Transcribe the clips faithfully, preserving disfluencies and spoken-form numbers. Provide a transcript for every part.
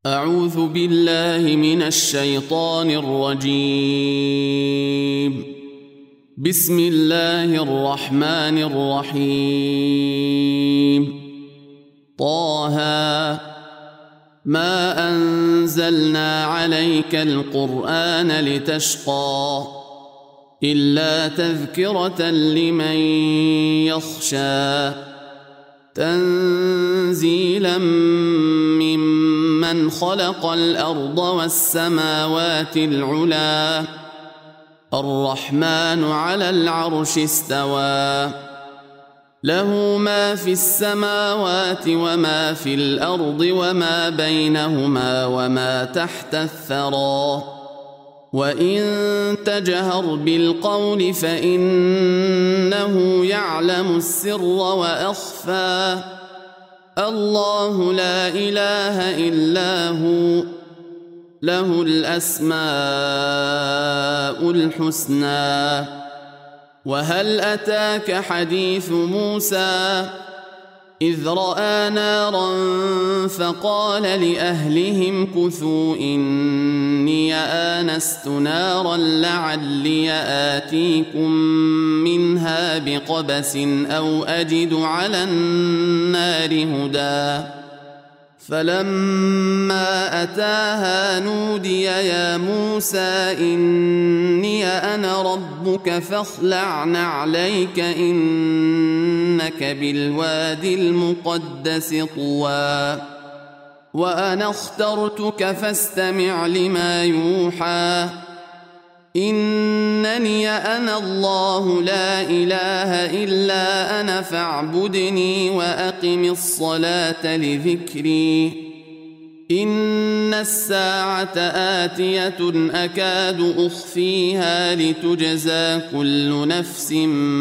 أعوذ بالله من الشيطان الرجيم. بسم الله الرحمن الرحيم. طه ما أنزلنا عليك القرآن لتشقى إلا تذكرة لمن يخشى تنزيلا ممن خلق الأرض والسماوات العلا الرحمن على العرش استوى له ما في السماوات وما في الأرض وما بينهما وما تحت الثرى وإن تجهر بالقول فإنه يعلم السر وأخفى الله لا إله إلا هو له الأسماء الحسنى. وهل أتاك حديث موسى إذ رأى نارا فقال لأهلهم كثوا إني آنست نارا لعلي آتيكم منها بقبس أو أجد على النار هدى فلما أتاها نودي يا موسى إني أنا ربك فاخلع نعليك إنك بالوادي المقدس طوى وأنا اخترتك فاستمع لما يوحى إنني أنا الله لا إله إلا أنا فاعبدني وأقم الصلاة لذكري إن الساعة آتية أكاد أخفيها لتجزى كل نفس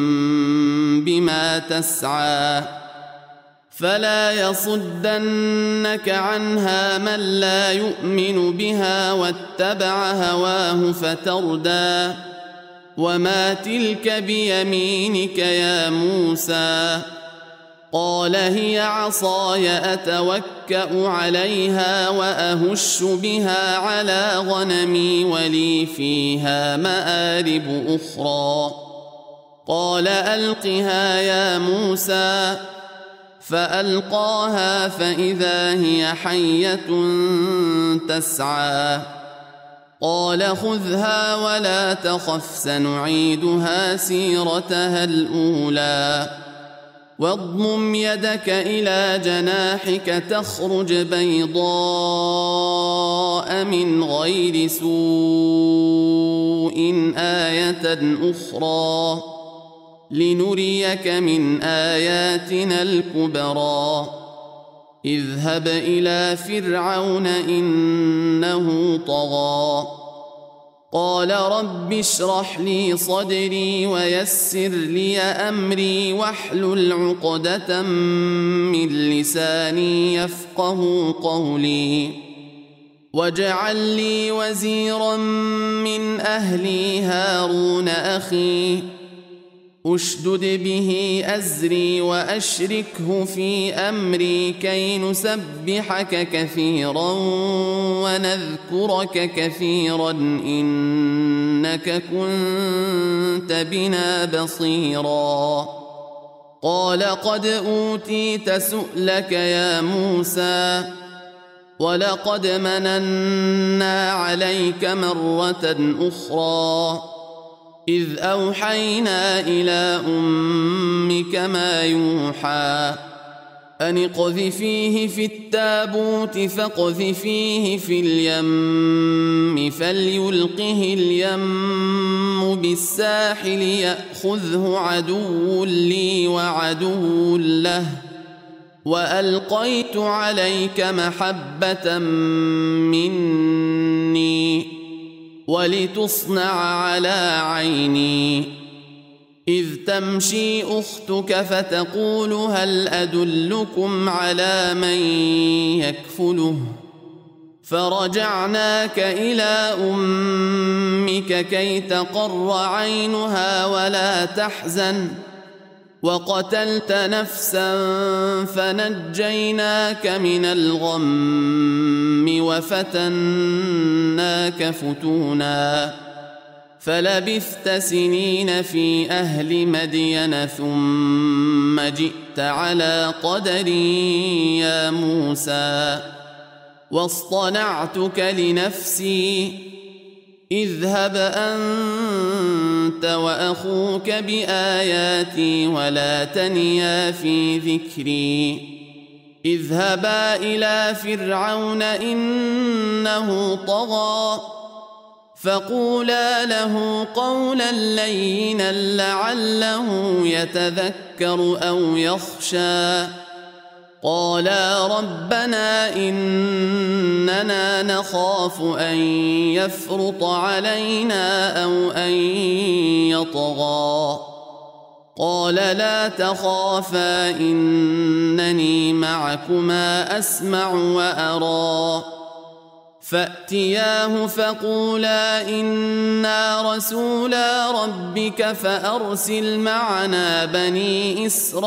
بما تسعى فلا يصدنك عنها من لا يؤمن بها واتبع هواه فتردى وما تلك بيمينك يا موسى قال هي عصاي أتوكأ عليها وأهش بها على غنمي ولي فيها مآرب أخرى قال ألقها يا موسى فألقاها فإذا هي حية تسعى قال خذها ولا تخف سنعيدها سيرتها الأولى واضمم يدك إلى جناحك تخرج بيضاء من غير سوء آية أخرى لنريك من آياتنا الكبرى اذهب إلى فرعون إنه طغى قال رب اشرح لي صدري ويسر لي أمري واحلل عقدة من لساني يفقه قولي واجعل لي وزيرا من أهلي هارون أخي أشدد به أزري وأشركه في أمري كي نسبحك كثيرا ونذكرك كثيرا إنك كنت بنا بصيرا قال قد أوتيت سؤلك يا موسى ولقد مننا عليك مرة أخرى إذ أوحينا إلى أمك ما يوحى أن اقذفيه في التابوت فاقذفيه في اليم فليلقه اليم بالساحل يأخذه عدو لي وعدو له وألقيت عليك محبة مني ولتصنع على عيني إذ تمشي أختك فتقول هل أدلكم على من يكفله فرجعناك إلى أمك كي تقر عينها ولا تحزن وقتلت نفسا فنجيناك من الغم وفتناك فتونا فلبثت سنين في أهل مدين ثم جئت على قدري يا موسى واصطنعتك لنفسي اذهب أنت وأخوك بآياتي ولا تنيا في ذكري اذهبا إلى فرعون إنه طغى فقولا له قولا لينا لعله يتذكر أو يخشى قالا ربنا إننا نخاف أن يفرط علينا أو أن يطغى قال لا تخافا إنني معكما أسمع وأرى فأتياه فقولا إنا رسولا ربك فأرسل معنا بني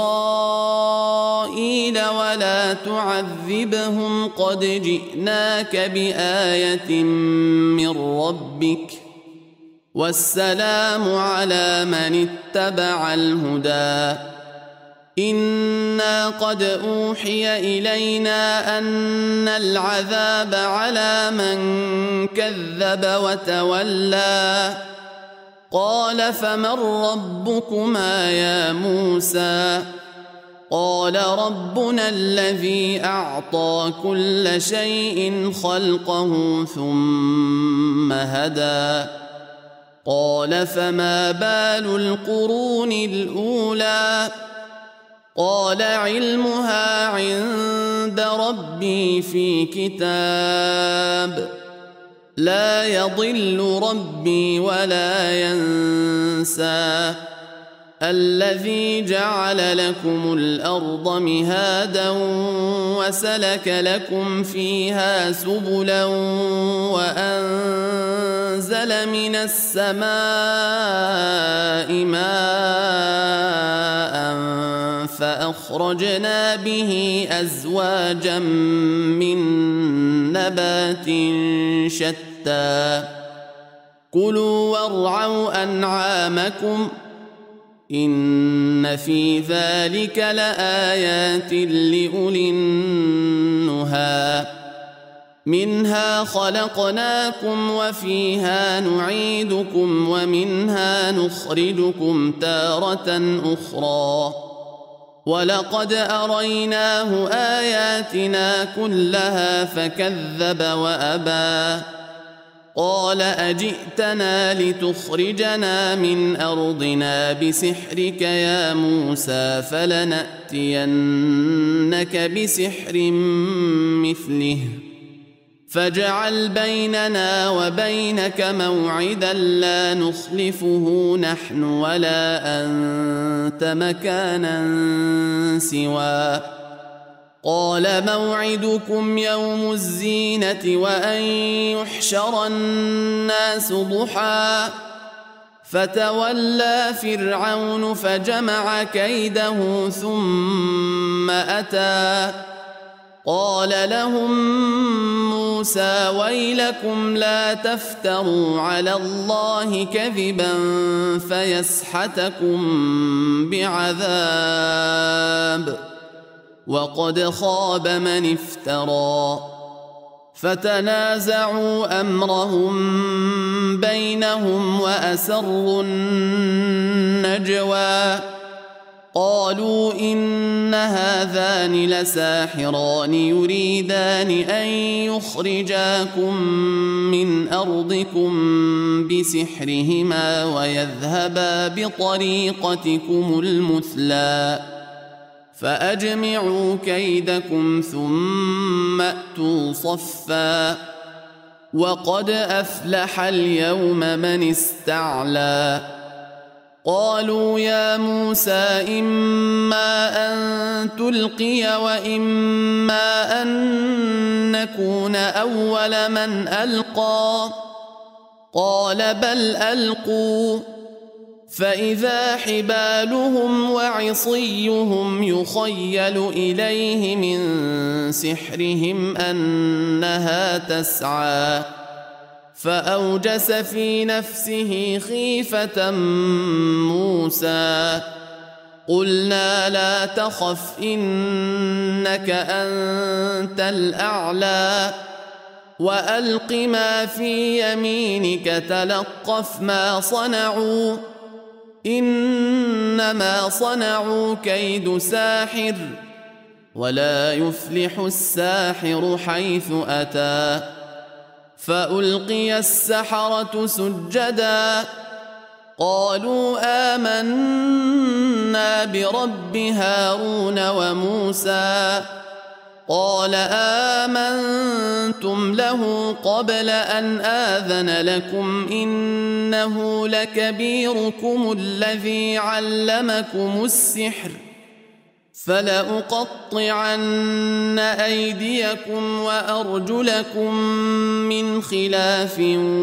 إسرائيل ولا تعذبهم قد جئناك بآية من ربك والسلام على من اتبع الهدى إنا قد أوحي إلينا أن العذاب على من كذب وتولى قال فمن ربكما يا موسى قال ربنا الذي أعطى كل شيء خلقه ثم هدى قال فما بال القرون الأولى قال علمها عند ربي في كتاب لا يضل ربي ولا ينسى الذي جعل لكم الأرض مهادا وسلك لكم فيها سبلا وأنزل من السماء ماء فأخرجنا به أزواجا من نبات شتى كلوا وارعوا أنعامكم إن في ذلك لآيات لأولي النهى منها خلقناكم وفيها نعيدكم ومنها نخرجكم تارة أخرى ولقد أريناه آياتنا كلها فكذب وأبى قال أجئتنا لتخرجنا من أرضنا بسحرك يا موسى فلنأتينك بسحر مثله فاجعل بيننا وبينك موعدا لا نخلفه نحن ولا أنت مكانا سوى قال موعدكم يوم الزينة وأن يحشر الناس ضحى فتولى فرعون فجمع كيده ثم أتى قال لهم موسى ويلكم لا تفتروا على الله كذبا فيسحتكم بعذاب وقد خاب من افترى فتنازعوا أمرهم بينهم وأسروا النجوى قالوا إن هذان لساحران يريدان أن يخرجاكم من أرضكم بسحرهما ويذهبا بطريقتكم المثلى فأجمعوا كيدكم ثم أتوا صفا وقد أفلح اليوم من استعلى قالوا يا موسى إما أن تلقي وإما أن نكون أول من ألقى قال بل ألقوا فإذا حبالهم وعصيهم يخيل إليه من سحرهم أنها تسعى فأوجس في نفسه خيفة موسى قلنا لا تخف إنك أنت الأعلى وألق ما في يمينك تلقف ما صنعوا إنما صنعوا كيد ساحر ولا يفلح الساحر حيث أتى فألقي السحرة سجدا قالوا آمنا برب هارون وموسى قال آمنتم له قبل أن آذن لكم إنه لكبيركم الذي علمكم السحر فلأقطعن أيديكم وأرجلكم من خلاف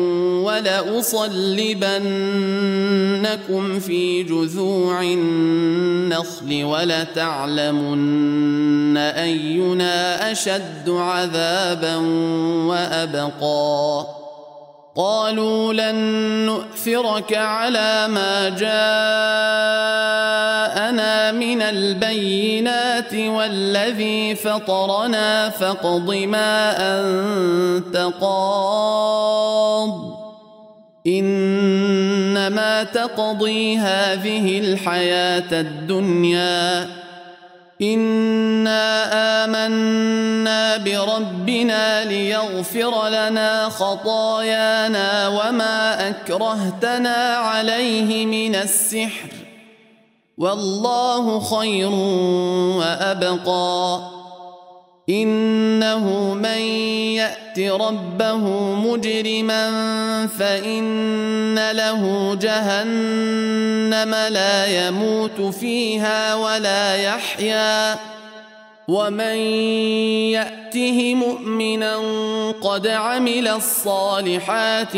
ولأصلبنكم في جذوع النخل ولتعلمن أينا أشد عذابا وأبقى قالوا لن نؤثرك على ما جاءنا من البينات والذي فطرنا فاقض ما أنت قاض إنما تقضي هذه الحياة الدنيا إنا آمنا بربنا ليغفر لنا خطايانا وما أكرهتنا عليه من السحر والله خير وأبقى إنه من يأت ربه مجرما فإن له جهنم لا يموت فيها ولا يحيا ومن يأته مؤمنا قد عمل الصالحات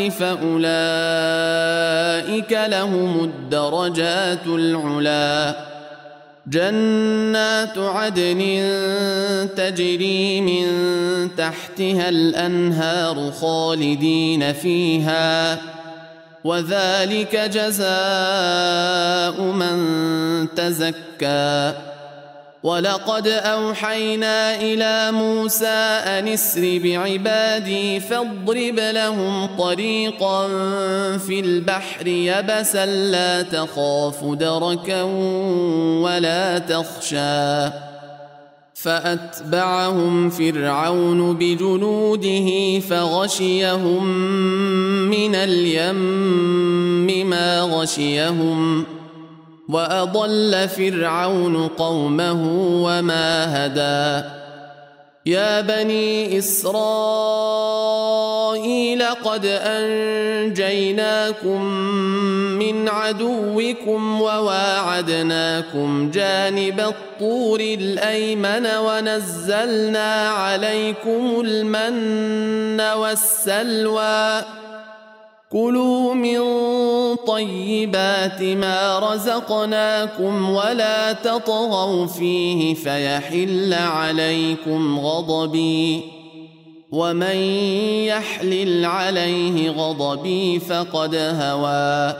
فأولئك لهم الدرجات العلى جنات عدن تجري من تحتها الأنهار خالدين فيها وذلك جزاء من تزكى ولقد أوحينا إلى موسى أن اسر بعبادي فاضرب لهم طريقا في البحر يبسا لا تخاف دركا ولا تخشى فأتبعهم فرعون بجنوده فغشيهم من اليم ما غشيهم وأضل فرعون قومه وما هدى يا بني إسرائيل قد أنجيناكم من عدوكم وواعدناكم جانب الطور الأيمن ونزلنا عليكم المن والسلوى كلوا من طيبات ما رزقناكم ولا تطغوا فيه فيحل عليكم غضبي ومن يحلل عليه غضبي فقد هوى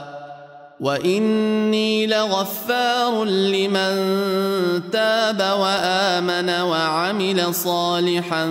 وإني لغفار لمن تاب وآمن وعمل صالحا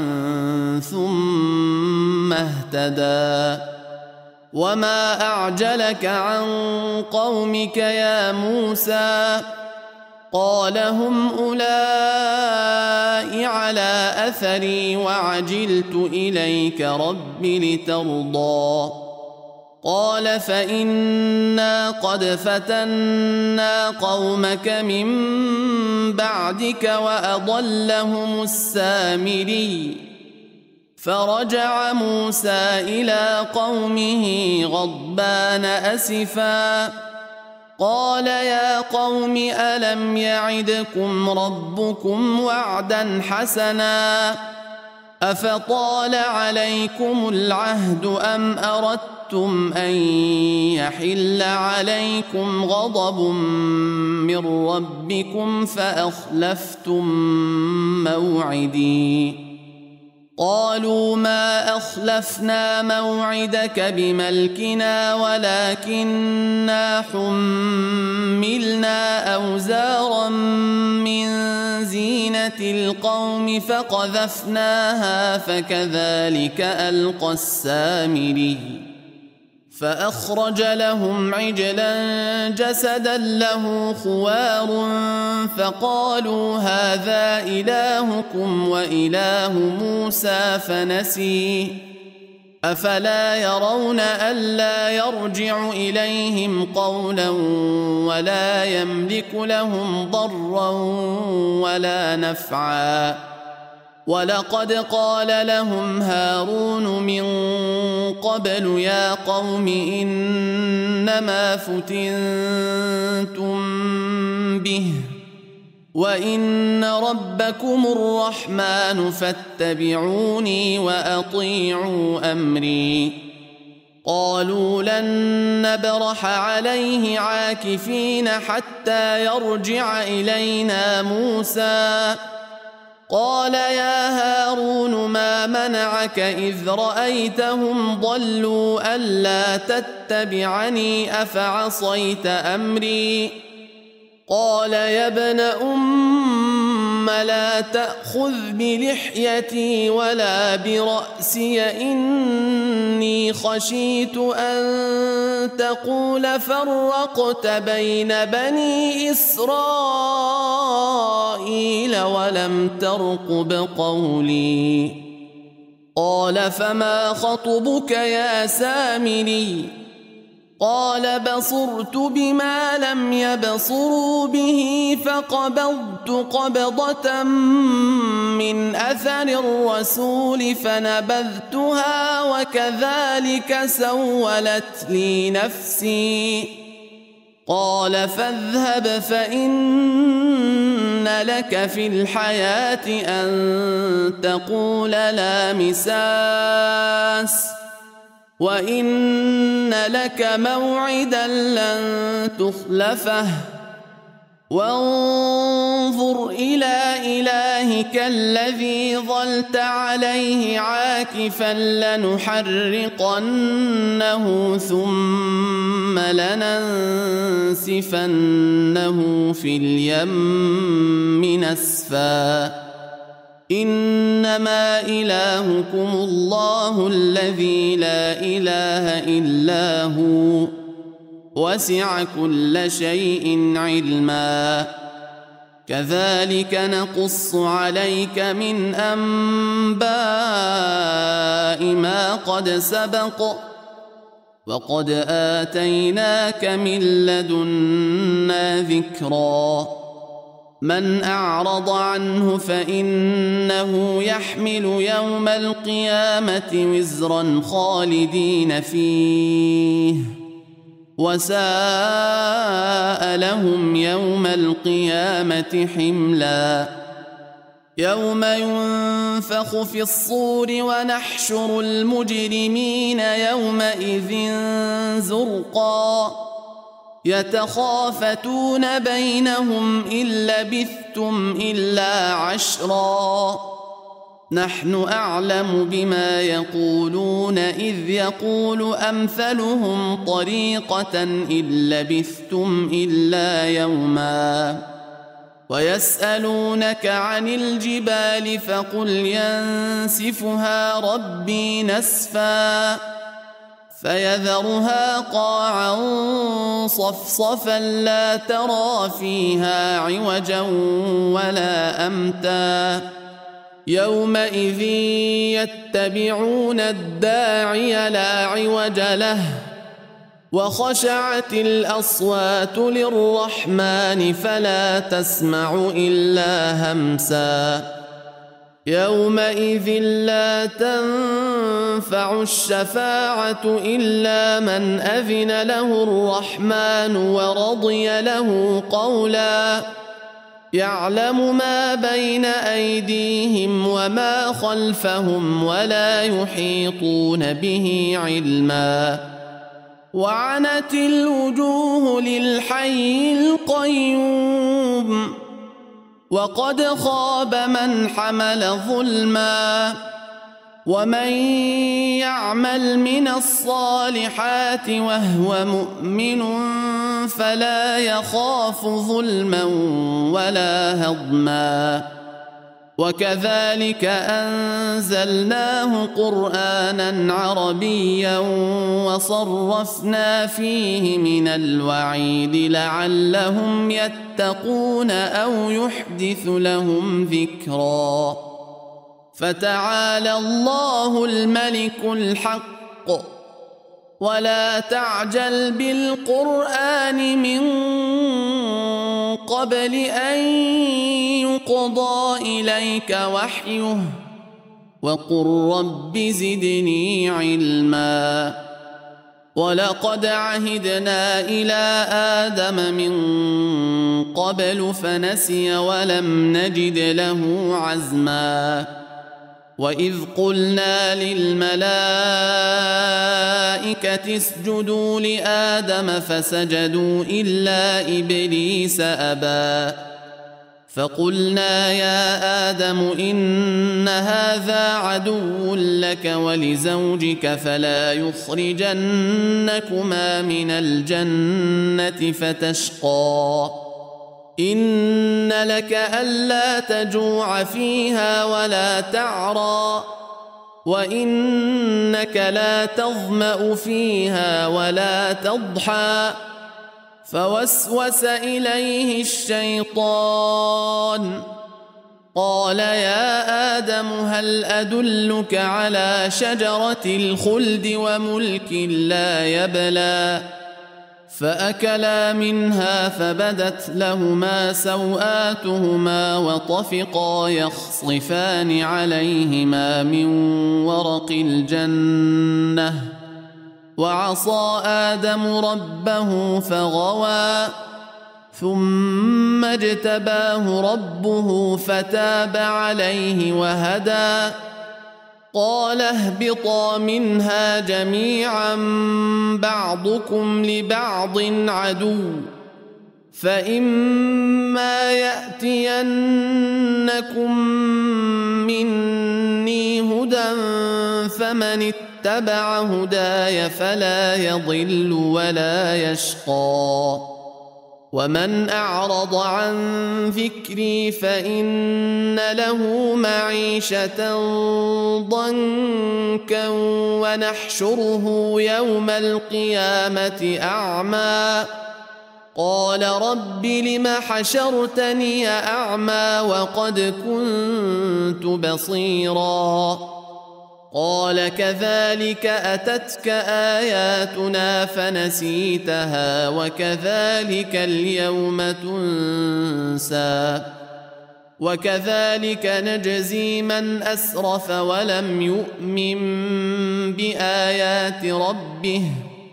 ثم اهتدى وما أعجلك عن قومك يا موسى قال هم أولئك على أثري وعجلت إليك رب لترضى قال فإنا قد فتنا قومك من بعدك وأضلهم السامري فرجع موسى إلى قومه غضبان أسفا قال يا قوم ألم يعدكم ربكم وعدا حسنا أفطال عليكم العهد أم أردتم أن يحل عليكم غضب من ربكم فأخلفتم موعدي قالوا ما أخلفنا موعدك بملكنا ولكننا حملنا أوزارا من زينة القوم فقذفناها فكذلك ألقى السامري فأخرج لهم عجلا جسدا له خوار فقالوا هذا إلهكم وإله موسى فنسي أفلا يرون ألا يرجع إليهم قولا ولا يملك لهم ضرا ولا نفعا ولقد قال لهم هارون من قبل يا قوم إنما فتنتم به وإن ربكم الرحمن فاتبعوني وأطيعوا أمري قالوا لن نبرح عليه عاكفين حتى يرجع إلينا موسى قال يا هارون ما منعك إذ رأيتهم ضلوا ألا تتبعني أفعصيت أمري قال يا ابن أم لا تأخذ بلحيتي ولا برأسي إني خشيت أن تقول فرقت بين بني إسرائيل ولم ترقب قولي قال فما خطبك يا سامري قال بصرت بما لم يبصروا به فقبضت قبضة من أثر الرسول فنبذتها وكذلك سولت لي نفسي قال فاذهب فإن لك في الحياة أن تقول لا مساس وإن لك موعدا لن تخلفه وانظر إلى إلهك الذي ظلت عليه عاكفا لنحرقنه ثم لننسفنه في اليم نسفا إنما إلهكم الله الذي لا إله إلا هو وسع كل شيء علما كذلك نقص عليك من أنباء ما قد سبق وقد آتيناك من لدنا ذكرا من أعرض عنه فإنه يحمل يوم القيامة وزرا خالدين فيه وساء لهم يوم القيامة حملا يوم ينفخ في الصور ونحشر المجرمين يومئذ زرقا يتخافتون بينهم إن لبثتم إلا عشرا نحن أعلم بما يقولون إذ يقول أمثلهم طريقة إن لبثتم إلا يوما ويسألونك عن الجبال فقل ينسفها ربي نسفا فيذرها قاعا صفصفا لا ترى فيها عوجا ولا أمتا يومئذ يتبعون الداعي لا عوج له وخشعت الأصوات للرحمن فلا تسمع إلا همسا يومئذ لا تنفع الشفاعة إلا من أذن له الرحمن ورضي له قولا يعلم ما بين أيديهم وما خلفهم ولا يحيطون به علما وعنت الوجوه للحي القيوم وقد خاب من حمل ظلما ومن يعمل من الصالحات وهو مؤمن فلا يخاف ظلما ولا هضما وكذلك أنزلناه قرآنا عربيا وصرفنا فيه من الوعيد لعلهم يتقون أو يحدث لهم ذكرا فتعالى الله الملك الحق ولا تعجل بالقرآن من قبل أن يقضى إليك وحيه وقل رب زدني علما ولقد عهدنا إلى آدم من قبل فنسي ولم نجد له عزما وإذ قلنا للملائكة اسجدوا لآدم فسجدوا إلا إبليس أبى فقلنا يا آدم إن هذا عدو لك ولزوجك فلا يخرجنكما من الجنة فتشقى إن لك ألا تجوع فيها ولا تعرى وإنك لا تظمأ فيها ولا تضحى فوسوس إليه الشيطان قال يا آدم هل أدلك على شجرة الخلد وملك لا يبلى فأكلا منها فبدت لهما سوآتهما وطفقا يخصفان عليهما من ورق الجنة وعصى آدم ربه فغوى ثم اجتباه ربه فتاب عليه وهدى قال اهبطا منها جميعا بعضكم لبعض عدو فإما يأتينكم مني هدى فمن اتبع هداي فلا يضل ولا يشقى ومن أعرض عن ذكري فإن له معيشة ضنكا ونحشره يوم القيامة أعمى قال رب لم حشرتني أعمى وقد كنت بصيرا قال كذلك أتتك آياتنا فنسيتها وكذلك اليوم تنسى وكذلك نجزي من أسرف ولم يؤمن بآيات ربه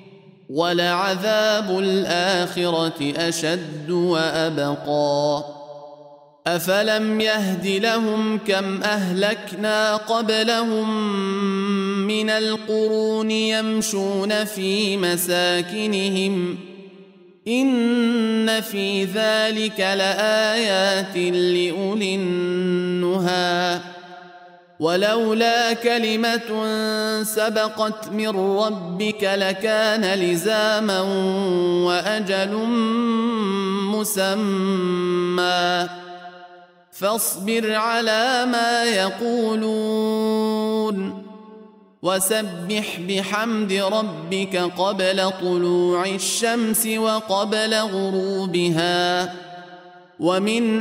ولعذاب الآخرة أشد وأبقى أفلم يهد لهم كم أهلكنا قبلهم من القرون يمشون في مساكنهم إن في ذلك لآيات لأولي النهى ولولا كلمة سبقت من ربك لكان لزاما وأجل مسمى فاصبر على ما يقولون وسبح بحمد ربك قبل طلوع الشمس وقبل غروبها ومن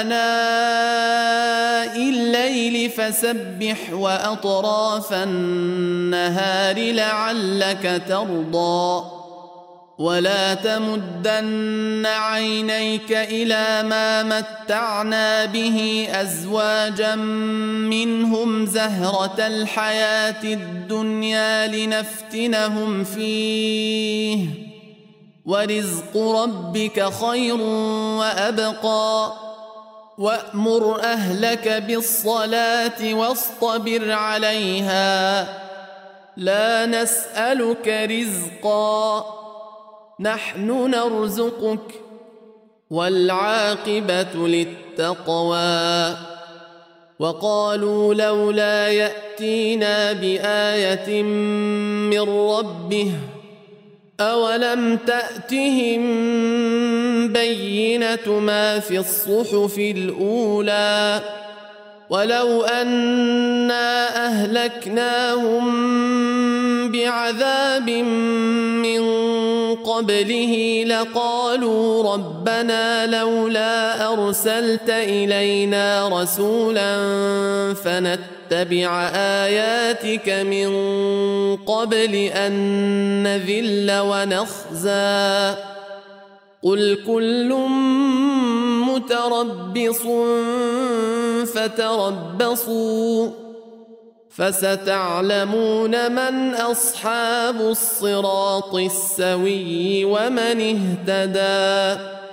آناء الليل فسبح وأطراف النهار لعلك ترضى ولا تمدن عينيك إلى ما متعنا به أزواجا منهم زهرة الحياة الدنيا لنفتنهم فيه ورزق ربك خير وأبقى وأمر أهلك بالصلاة واصطبر عليها لا نسألك رزقا نحن نرزقك والعاقبة للتقوى وقالوا لولا يأتينا بآية من ربه أولم تأتهم بينة ما في الصحف الأولى ولو أنا أهلكناهم بعذاب من قبله لقالوا ربنا لولا أرسلت إلينا رسولا فنتبع آياتك من قبل أن نذل ونخزى قل كل متربص فتربصوا فستعلمون من أصحاب الصراط السوي ومن اهتدى